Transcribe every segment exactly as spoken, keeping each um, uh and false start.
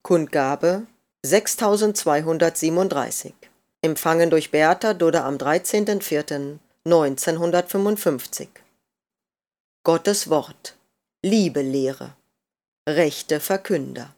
Kundgabe sechstausendzweihundertsiebenunddreißig. Empfangen durch Beata Dudde am dreizehnten vierten neunzehnhundertfünfundfünfzig. Gottes Wort, Liebe-Lehre, rechte Verkünder.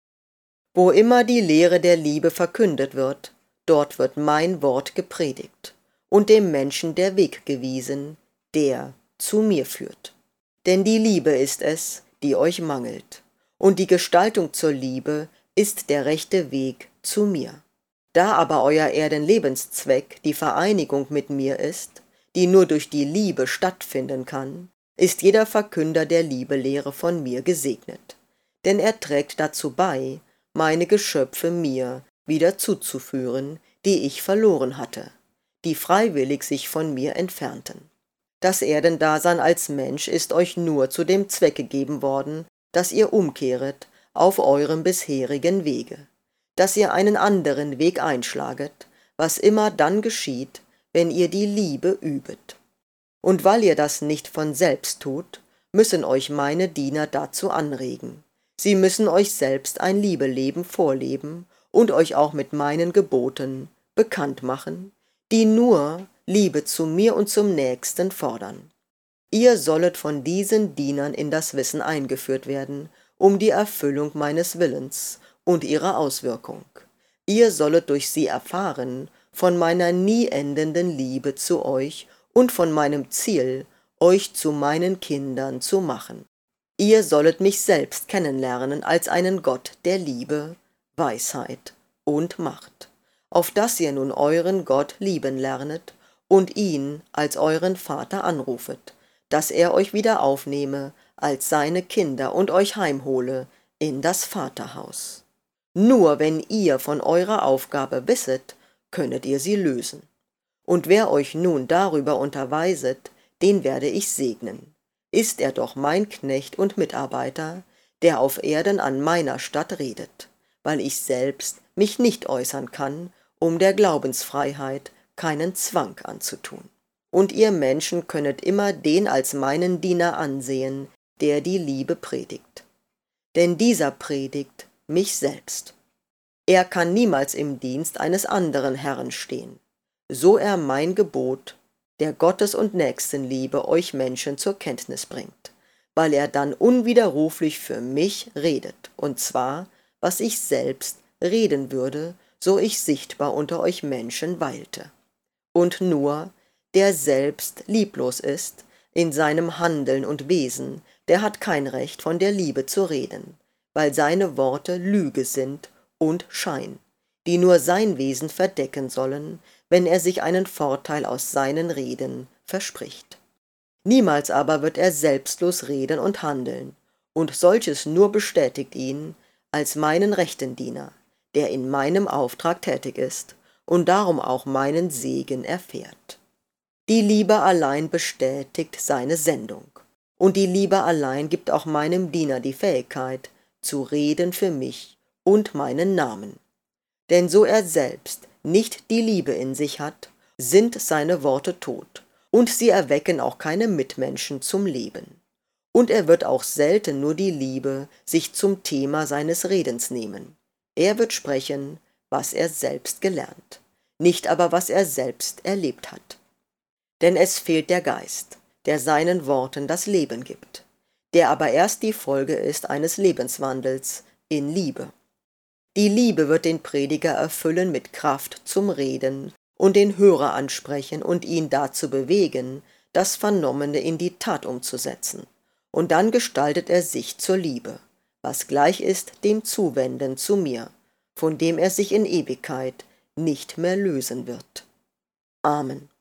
Wo immer die Lehre der Liebe verkündet wird, dort wird mein Wort gepredigt und dem Menschen der Weg gewiesen, der zu mir führt. Denn die Liebe ist es, die euch mangelt, und die Gestaltung zur Liebe ist der rechte Weg zu mir. Da aber euer Erdenlebenszweck die Vereinigung mit mir ist, die nur durch die Liebe stattfinden kann, ist jeder Verkünder der Liebelehre von mir gesegnet, denn er trägt dazu bei, meine Geschöpfe mir wieder zuzuführen, die ich verloren hatte, die freiwillig sich von mir entfernten. Das Erdendasein als Mensch ist euch nur zu dem Zweck gegeben worden, dass ihr umkehret auf eurem bisherigen Wege, dass ihr einen anderen Weg einschlaget, was immer dann geschieht, wenn ihr die Liebe übet. Und weil ihr das nicht von selbst tut, müssen euch meine Diener dazu anregen. Sie müssen euch selbst ein Liebeleben vorleben und euch auch mit meinen Geboten bekannt machen, die nur Liebe zu mir und zum Nächsten fordern. Ihr sollet von diesen Dienern in das Wissen eingeführt werden, um die Erfüllung meines Willens und ihre Auswirkung. Ihr sollet durch sie erfahren von meiner nie endenden Liebe zu euch und von meinem Ziel, euch zu meinen Kindern zu machen. Ihr sollet mich selbst kennenlernen als einen Gott der Liebe, Weisheit und Macht, auf dass ihr nun euren Gott lieben lernet und ihn als euren Vater anrufet, dass er euch wieder aufnehme als seine Kinder und euch heimhole in das Vaterhaus. Nur wenn ihr von eurer Aufgabe wisset, könnet ihr sie lösen. Und wer euch nun darüber unterweiset, den werde ich segnen. Ist er doch mein Knecht und Mitarbeiter, der auf Erden an meiner Statt redet, weil ich selbst mich nicht äußern kann, um der Glaubensfreiheit keinen Zwang anzutun. Und ihr Menschen könnet immer den als meinen Diener ansehen, der die Liebe predigt. Denn dieser predigt mich selbst. Er kann niemals im Dienst eines anderen Herrn stehen, so er mein Gebot der Gottes- und Nächstenliebe euch Menschen zur Kenntnis bringt, weil er dann unwiderruflich für mich redet, und zwar, was ich selbst reden würde, so ich sichtbar unter euch Menschen weilte. Und nur, der selbst lieblos ist in seinem Handeln und Wesen, der hat kein Recht von der Liebe zu reden, weil seine Worte Lüge sind und Schein, die nur sein Wesen verdecken sollen, wenn er sich einen Vorteil aus seinen Reden verspricht. Niemals aber wird er selbstlos reden und handeln, und solches nur bestätigt ihn als meinen rechten Diener, der in meinem Auftrag tätig ist und darum auch meinen Segen erfährt. Die Liebe allein bestätigt seine Sendung, und die Liebe allein gibt auch meinem Diener die Fähigkeit, zu reden für mich und meinen Namen. Denn so er selbst nicht die Liebe in sich hat, sind seine Worte tot, und sie erwecken auch keine Mitmenschen zum Leben. Und er wird auch selten nur die Liebe sich zum Thema seines Redens nehmen. Er wird sprechen, was er selbst gelernt, nicht aber was er selbst erlebt hat. Denn es fehlt der Geist, der seinen Worten das Leben gibt, der aber erst die Folge ist eines Lebenswandels in Liebe. Die Liebe wird den Prediger erfüllen mit Kraft zum Reden und den Hörer ansprechen und ihn dazu bewegen, das Vernommene in die Tat umzusetzen. Und dann gestaltet er sich zur Liebe, was gleich ist dem Zuwenden zu mir, von dem er sich in Ewigkeit nicht mehr lösen wird. Amen.